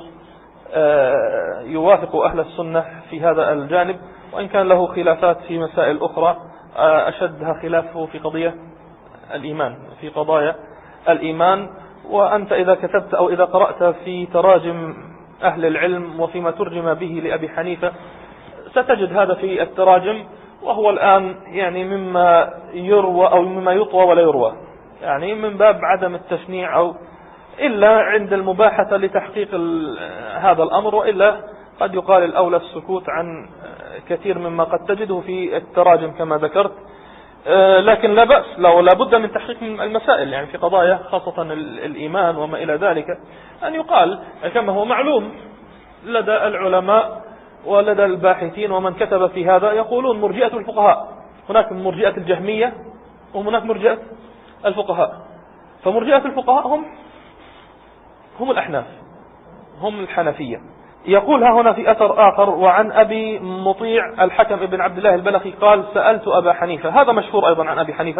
يوافق أهل السنة في هذا الجانب، وإن كان له خلافات في مسائل أخرى أشدها خلافه في قضية الإيمان في قضايا الإيمان. وأنت إذا كتبت أو إذا قرأت في تراجم أهل العلم وفيما ترجم به لأبي حنيفة ستجد هذا في التراجم، وهو الآن يعني مما يروى أو مما يطوى ولا يروى، يعني من باب عدم التشنيع أو إلا عند المباحثة لتحقيق هذا الأمر، وإلا قد يقال الأولى السكوت عن كثير مما قد تجده في التراجم كما ذكرت. لكن لا بأس لو لابد من تحقيق المسائل يعني في قضايا خاصة الإيمان وما إلى ذلك أن يقال كما هو معلوم لدى العلماء ولدى الباحثين ومن كتب في هذا يقولون مرجئة الفقهاء، هناك مرجئة الجهمية وهناك مرجئة الفقهاء. فمرجئة الفقهاء هم هم الأحناف هم الحنفية. يقول ها هنا في أثر آخر وعن أبي مطيع الحكم ابن عبد الله البلخي قال سألت أبا حنيفة، هذا مشهور أيضا عن أبي حنيفة،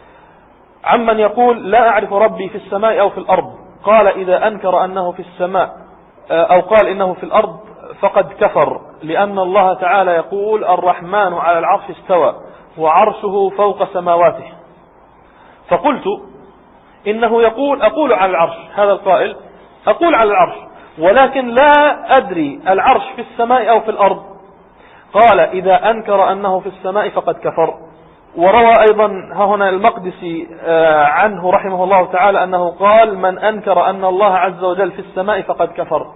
عمن يقول لا أعرف ربي في السماء أو في الأرض، قال إذا أنكر أنه في السماء أو قال إنه في الأرض فقد كفر، لأن الله تعالى يقول الرحمن على العرش استوى وعرشه فوق سماواته. فقلت إنه يقول أقول على العرش، هذا القائل أقول على العرش ولكن لا أدري العرش في السماء أو في الأرض، قال إذا أنكر أنه في السماء فقد كفر. وروى أيضا ها هنا المقدسي عنه رحمه الله تعالى أنه قال من أنكر أن الله عز وجل في السماء فقد كفر.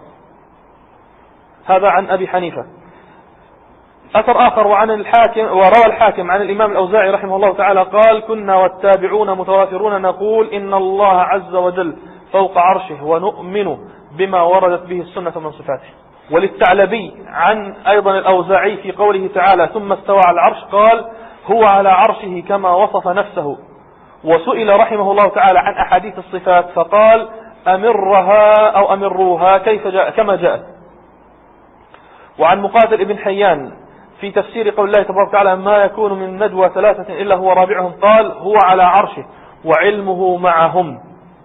هذا عن أبي حنيفة. أثر آخر وعن الحاكم وروى الحاكم عن الإمام الأوزاعي رحمه الله تعالى قال كنا والتابعون متوافرون نقول إن الله عز وجل فوق عرشه ونؤمن بما وردت به السنة من صفاته. وللثعلبي عن أيضا الأوزاعي في قوله تعالى ثم استوى على العرش قال هو على عرشه كما وصف نفسه. وسئل رحمه الله تعالى عن أحاديث الصفات فقال أمرها أو أمروها كيف جاء كما جاءت. وعن مقاتل ابن حيان في تفسير قول الله تبارك وتعالى ما يكون من نجوى ثلاثة إلا هو رابعهم قال هو على عرشه وعلمه معهم.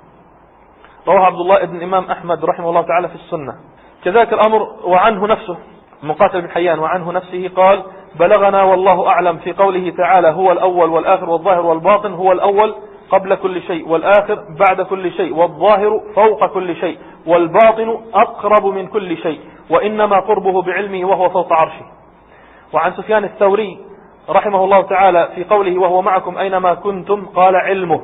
رواه عبد الله ابن الإمام أحمد رحمه الله تعالى في السنة. كذلك الأمر وعنه نفسه مقاتل بن حيان وعنه نفسه قال بلغنا والله أعلم في قوله تعالى هو الأول والآخر والظاهر والباطن، هو الأول قبل كل شيء والآخر بعد كل شيء والظاهر فوق كل شيء والباطن أقرب من كل شيء وإنما قربه بعلمه وهو فوق عرشه. وعن سفيان الثوري رحمه الله تعالى في قوله وهو معكم أينما كنتم قال علمه.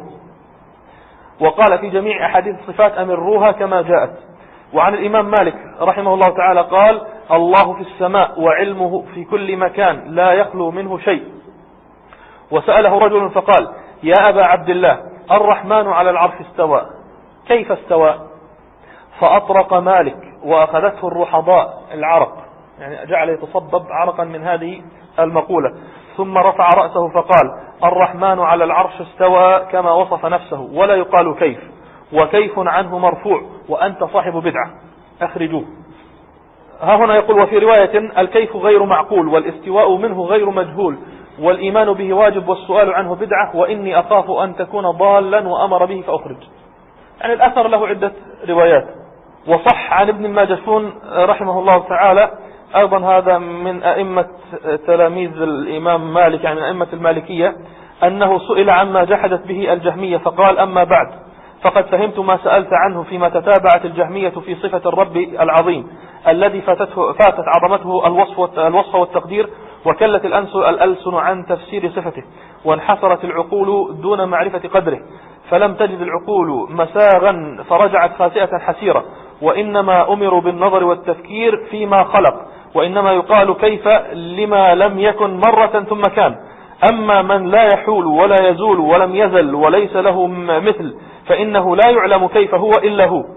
وقال في جميع أحاديث الصفات أمروها كما جاءت. وعن الإمام مالك رحمه الله تعالى قال الله في السماء وعلمه في كل مكان لا يخلو منه شيء. وسأله رجل فقال يا أبا عبد الله الرحمن على العرش استوى كيف استوى؟ فأطرق مالك وأخذته الرحضاء العرق، يعني جعل يتصبب عرقا من هذه المقولة، ثم رفع رأسه فقال الرحمن على العرش استوى كما وصف نفسه ولا يقال كيف، وكيف عنه مرفوع وأنت صاحب بدعة أخرجوه. ها هنا يقول وفي رواية الكيف غير معقول والاستواء منه غير مجهول والإيمان به واجب والسؤال عنه بدعة وإني أخاف أن تكون ضالا وأمر به فأخرج. يعني الأثر له عدة روايات. وصح عن ابن الماجشون رحمه الله تعالى أيضا هذا من أئمة تلاميذ الإمام مالك يعني من أئمة المالكية أنه سئل عما جحدت به الجهمية فقال أما بعد فقد فهمت ما سألت عنه فيما تتابعت الجهمية في صفة الرب العظيم الذي فاتته فاتت عظمته الوصف الوصف والتقدير وكلت الألسن عن تفسير صفته وانحصرت العقول دون معرفة قدره فلم تجد العقول مساغا فرجعت خاسئة حسيرة وإنما أمروا بالنظر والتفكير فيما خلق وإنما يقال كيف لما لم يكن مرة ثم كان. أما من لا يحول ولا يزول ولم يزل وليس له مثل فإنه لا يعلم كيف هو إلا هو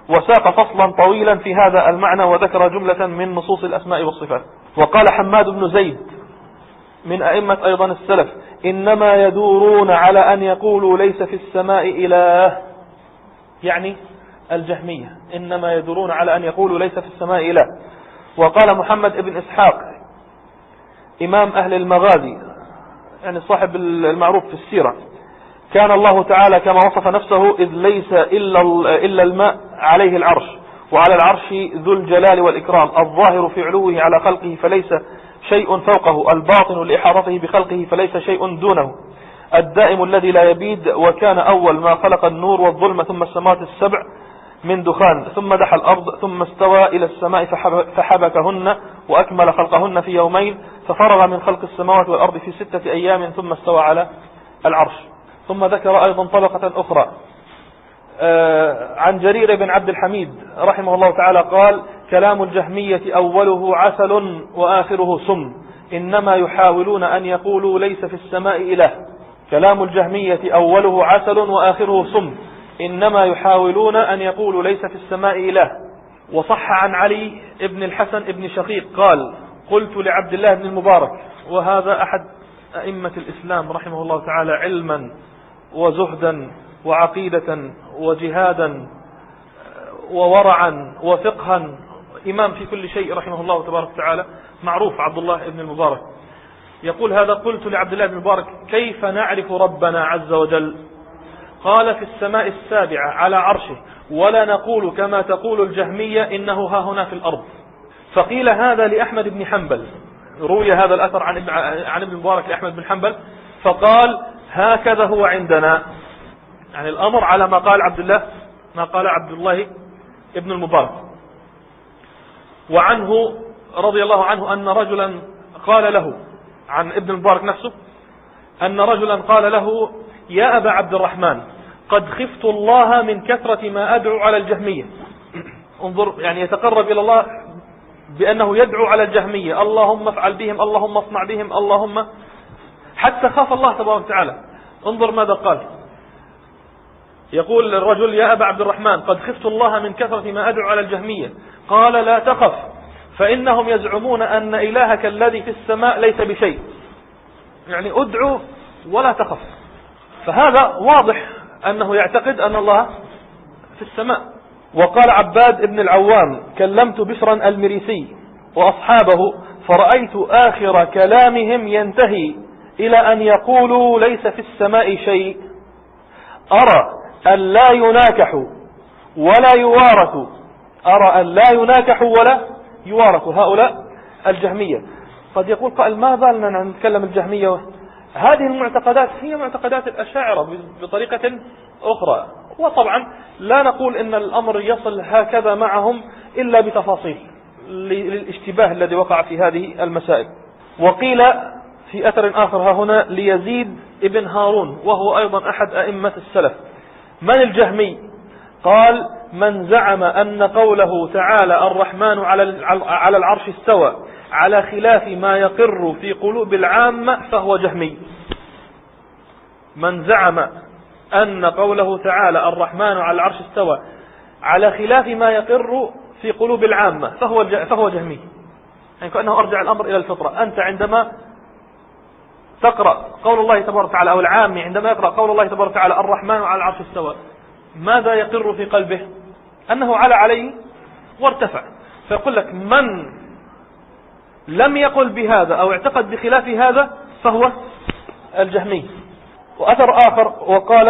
وساق فصلا طويلا في هذا المعنى وذكر جملة من نصوص الأسماء والصفات. وقال حماد بن زيد من أئمة أيضا السلف: إنما يدورون على أن يقولوا ليس في السماء إله، يعني الجهمية إنما يدورون على أن يقولوا ليس في السماء إله. وقال محمد بن إسحاق إمام أهل المغازي، يعني صاحب المعروف في السيرة: كان الله تعالى كما وصف نفسه إذ ليس إلا إلا الماء عليه العرش، وعلى العرش ذو الجلال والإكرام، الظاهر في علوه على خلقه فليس شيء فوقه، الباطن لإحاطته بخلقه فليس شيء دونه، الدائم الذي لا يبيد، وكان أول ما خلق النور والظلم ثم السماوات السبع من دخان، ثم دحى الأرض، ثم استوى إلى السماء فحبكهن وأكمل خلقهن في يومين، ففرغ من خلق السماوات والأرض في ستة أيام ثم استوى على العرش. ثم ذكر أيضا طبقة أخرى عن جرير بن عبد الحميد رحمه الله تعالى قال: كلام الجهمية أوله عسل وآخره سم، إنما يحاولون أن يقولوا ليس في السماء إله. كلام الجهمية أوله عسل وآخره سم، إنما يحاولون أن يقولوا ليس في السماء إله. وصح عن علي بن الحسن بن شقيق قال: قلت لعبد الله بن المبارك، وهذا أحد أئمة الإسلام رحمه الله تعالى علما وزهدا وعقيدة وجهادا وورعا وفقها، إمام في كل شيء رحمه الله تبارك وتعالى، معروف عبد الله بن المبارك، يقول هذا: قلت لعبد الله بن المبارك: كيف نعرف ربنا عز وجل؟ قال: في السماء السابعة على عرشه، ولا نقول كما تقول الجهمية إنه ها هنا في الأرض. فقيل هذا لأحمد بن حنبل، روي هذا الأثر عن ابن عن ابن المبارك لأحمد بن حنبل، فقال: هكذا هو عندنا، يعني الأمر على ما قال عبد الله ما قال عبد الله ابن المبارك. وعنه رضي الله عنه أن رجلا قال له، عن ابن المبارك نفسه، أن رجلا قال له: يا أبا عبد الرحمن، قد خفت الله من كثرة ما أدعو على الجهمية. انظر، يعني يتقرب إلى الله بأنه يدعو على الجهمية: اللهم افعل بهم، اللهم اصنع بهم، اللهم، حتى خاف الله تبارك وتعالى. انظر ماذا قال، يقول الرجل: يا أبا عبد الرحمن، قد خفت الله من كثرة ما أدعو على الجهمية. قال: لا تخف، فإنهم يزعمون أن إلهك الذي في السماء ليس بشيء، يعني أدعو ولا تخف. فهذا واضح أنه يعتقد أن الله في السماء. وقال عباد بن العوام: كلمت بشرا المريسي وأصحابه فرأيت آخر كلامهم ينتهي إلى أن يقولوا ليس في السماء شيء، أرى أن لا يناكحوا ولا يوارثوا، أرى أن لا يناكحوا ولا يوارثوا هؤلاء الجهمية. قد يقول قائل: ما بالنا نتكلم الجهمية؟ هذه المعتقدات هي معتقدات الأشاعرة بطريقة أخرى. وطبعا لا نقول إن الأمر يصل هكذا معهم إلا بتفاصيل للاشتباه الذي وقع في هذه المسائل. وقيل في أثر آخر ها هنا ليزيد ابن هارون، وهو أيضا أحد أئمة السلف: من الجهمي؟ قال: من زعم أن قوله تعالى الرحمن على العرش استوى على خلاف ما يقر في قلوب العامة فهو جهمي. من زعم أن قوله تعالى الرحمن على العرش استوى على خلاف ما يقر في قلوب العامة فهو فهو جهمي، يعني كأنه أرجع الأمر إلى الفطرة. أنت عندما تقرأ قول الله تبارك وتعالى، أو العامي عندما يقرأ قول الله تبارك وتعالى الرحمن على العرش استوى، ماذا يقر في قلبه؟ أنه على عليه وارتفع. فيقول لك: من لم يقل بهذا أو اعتقد بخلاف هذا فهو الجهمي. وأثر آخر وقال: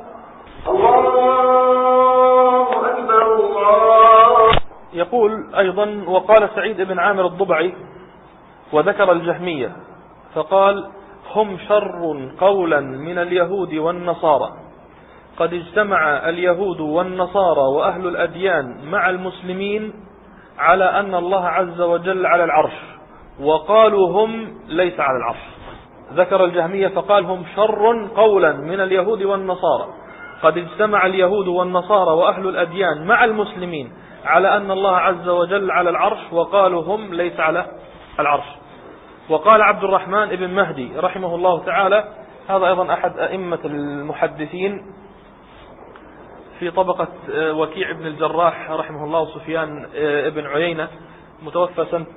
الله أكبر الله. يقول أيضا: وقال سعيد بن عامر الضبعي وذكر الجهمية فقال: هم شر قولا من اليهود والنصارى، قد اجتمع اليهود والنصارى وأهل الأديان مع المسلمين على أن الله عز وجل على العرش، وقالوا هم ليس على العرش. ذكر الجهمية فقال: هم شر قولا من اليهود والنصارى، قد اجتمع اليهود والنصارى وأهل الأديان مع المسلمين على أن الله عز وجل على العرش، وقالوا هم ليس على العرش. وقال عبد الرحمن بن مهدي رحمه الله تعالى، هذا أيضا أحد أئمة المحدثين في طبقة وكيع بن الجراح رحمه الله وسفيان بن عيينة متوفى سنة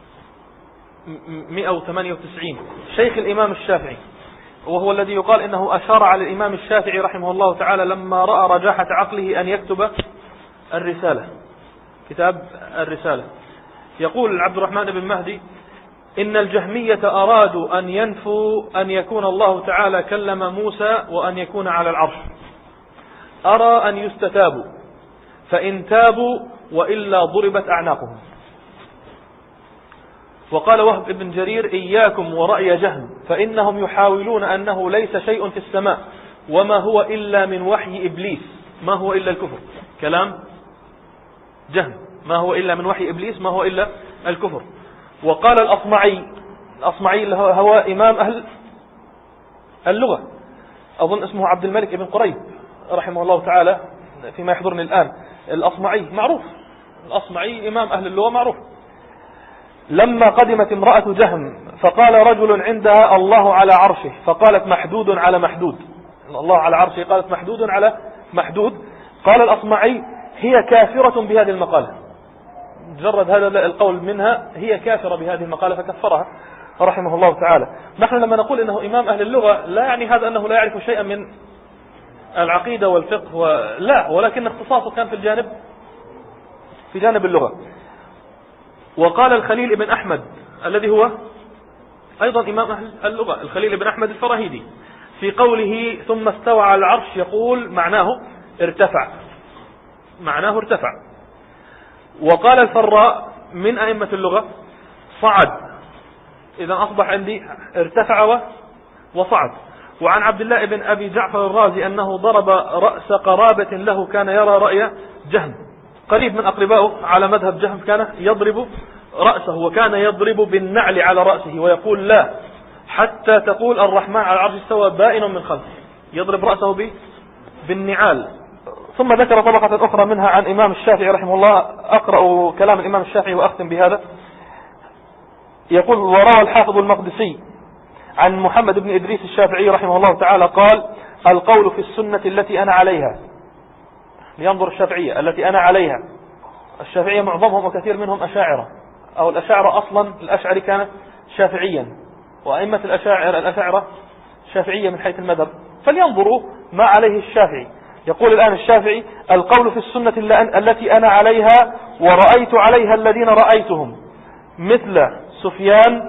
مئة وثمانية وتسعين، شيخ الإمام الشافعي، وهو الذي يقال إنه أشار على الإمام الشافعي رحمه الله تعالى لما رأى رجاحة عقله أن يكتب الرسالة، كتاب الرسالة. يقول عبد الرحمن بن مهدي: إن الجهمية أرادوا أن ينفوا أن يكون الله تعالى كلم موسى وأن يكون على العرش، أرى أن يستتابوا، فإن تابوا وإلا ضربت أعناقهم. وقال وهب بن جرير: إياكم ورأي جهم، فإنهم يحاولون أنه ليس شيء في السماء وما هو إلا من وحي إبليس، ما هو إلا الكفر. كلام جهم، ما هو إلا من وحي إبليس، ما هو إلا الكفر. وقال الأصمعي، الأصمعي هو إمام أهل اللغة، أظن اسمه عبد الملك بن قريب رحمه الله تعالى فيما يحضرني الآن. الأصمعي معروف، الأصمعي إمام أهل اللغة معروف. لما قدمت امرأة جهم فقال رجل عندها: الله على عرشه، فقالت: محدود على محدود. الله على عرشه، قالت: محدود على محدود. قال الأصمعي: هي كافرة بهذه المقالة، مجرد هذا القول منها هي كافرة بهذه المقالة، فكفرها رحمه الله تعالى. نحن لما نقول إنه إمام أهل اللغة لا يعني هذا أنه لا يعرف شيئا من العقيدة والفقه و... لا، ولكن اختصاصه كان في الجانب في جانب اللغة. وقال الخليل بن أحمد الذي هو أيضا إمام أهل اللغة، الخليل بن أحمد الفراهيدي، في قوله ثم استوى على العرش، يقول معناه ارتفع، معناه ارتفع. وقال الفراء من أئمة اللغة: صعد، إذا أصبح عندي ارتفع وصعد. وعن عبد الله بن أبي جعفر الرازي أنه ضرب رأس قرابة له كان يرى رأي جهم، قريب من أقربائه على مذهب جهم، كان يضرب رأسه، وكان يضرب بالنعل على رأسه ويقول: لا حتى تقول الرحمن على العرش استوى بائن من خلفه، يضرب رأسه بالنعال. ثم ذكر طبقة أخرى منها عن إمام الشافعي رحمه الله. أقرأ كلام الإمام الشافعي وأختم بهذا. يقول: وروى الحافظ المقدسي عن محمد بن إدريس الشافعي رحمه الله تعالى قال: القول في السنة التي أنا عليها، لينظر الشافعية التي أنا عليها. الشافعية معظمهم وكثير منهم أشاعرة، أو الأشاعرة أصلا الأشعري كان شافعيا، وأئمة الأشاعرة الأشاعرة شافعية من حيث المذهب، فلينظروا ما عليه الشافعي. يقول الآن الشافعي: القول في السنة التي أنا عليها ورأيت عليها الذين رأيتهم مثل سفيان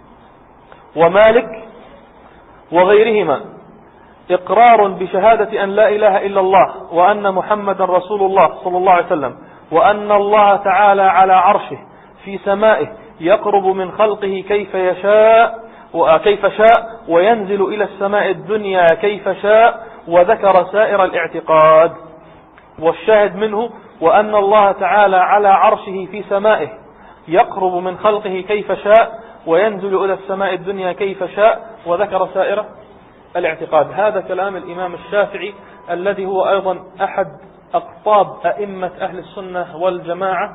ومالك وغيرهما إقرار بشهادة أن لا إله إلا الله وأن محمد رسول الله صلى الله عليه وسلم، وأن الله تعالى على عرشه في سمائه يقرب من خلقه كيف يشاء وكيف شاء وينزل إلى السماء الدنيا كيف شاء، وذكر سائر الاعتقاد. والشاهد منه: وأن الله تعالى على عرشه في سمائه يقرب من خلقه كيف شاء وينزل إلى السماء الدنيا كيف شاء، وذكر سائر الاعتقاد. هذا كلام الإمام الشافعي الذي هو أيضا أحد أقطاب أئمة أهل السنة والجماعة،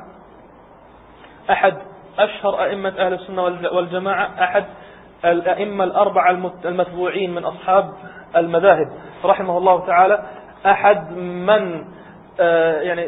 أحد أشهر أئمة أهل السنة والجماعة، أحد الأئمة الأربعة المتبوعين من أصحاب المذاهب رحمه الله تعالى، أحد من يعني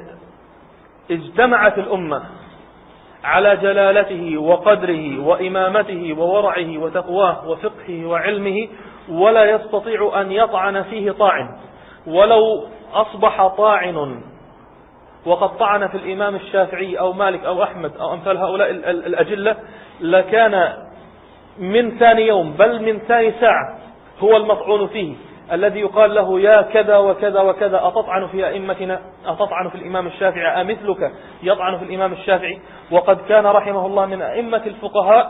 اجتمعت الأمة على جلالته وقدره وإمامته وورعه وتقواه وفقهه وعلمه، ولا يستطيع أن يطعن فيه طاعن، ولو أصبح طاعن وقد طعن في الإمام الشافعي أو مالك أو أحمد أو أمثال هؤلاء الأجلة لكان من ثاني يوم بل من ثاني ساعة هو المطعون فيه، الذي يقال له: يا كذا وكذا وكذا، أتطعن في أئمتنا، أتطعن في الإمام الشافعي، أمثلك يطعن في الإمام الشافعي؟ وقد كان رحمه الله من أئمة الفقهاء،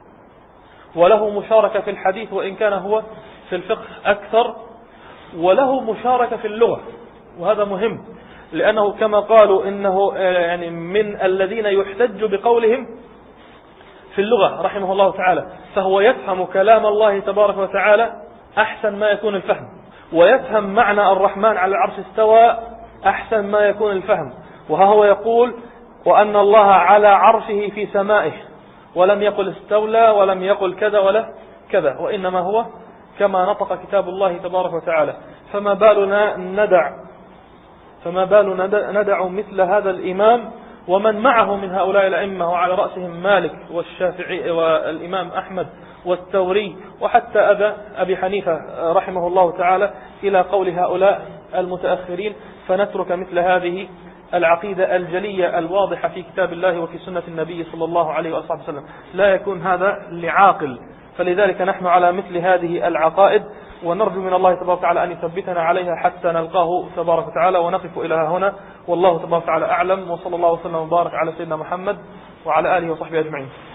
وله مشاركة في الحديث وإن كان هو في الفقه أكثر، وله مشاركة في اللغة، وهذا مهم لأنه كما قالوا إنه يعني من الذين يحتج بقولهم في اللغة رحمه الله تعالى، فهو يفهم كلام الله تبارك وتعالى أحسن ما يكون الفهم، ويفهم معنى الرحمن على العرش استوى أحسن ما يكون الفهم. وها هو يقول: وأن الله على عرشه في سمائه، ولم يقل استولى ولم يقل كذا ولا كذا، وإنما هو كما نطق كتاب الله تبارك وتعالى. فما بالنا ندع فما بالنا ندع مثل هذا الإمام ومن معه من هؤلاء الأئمة، وعلى رأسهم مالك والشافعي والإمام أحمد والثوري وحتى أبا أبي حنيفة رحمه الله تعالى، إلى قول هؤلاء المتأخرين، فنترك مثل هذه العقيدة الجلية الواضحة في كتاب الله وفي سنة النبي صلى الله عليه وآله وسلم. لا يكون هذا لعاقل. فلذلك نحن على مثل هذه العقائد، ونرجو من الله تبارك وتعالى أن يثبتنا عليها حتى نلقاه تبارك وتعالى. ونقف إلى هنا، والله تبارك وتعالى أعلم، وصلى الله وسلم وبارك على سيدنا محمد وعلى آله وصحبه أجمعين.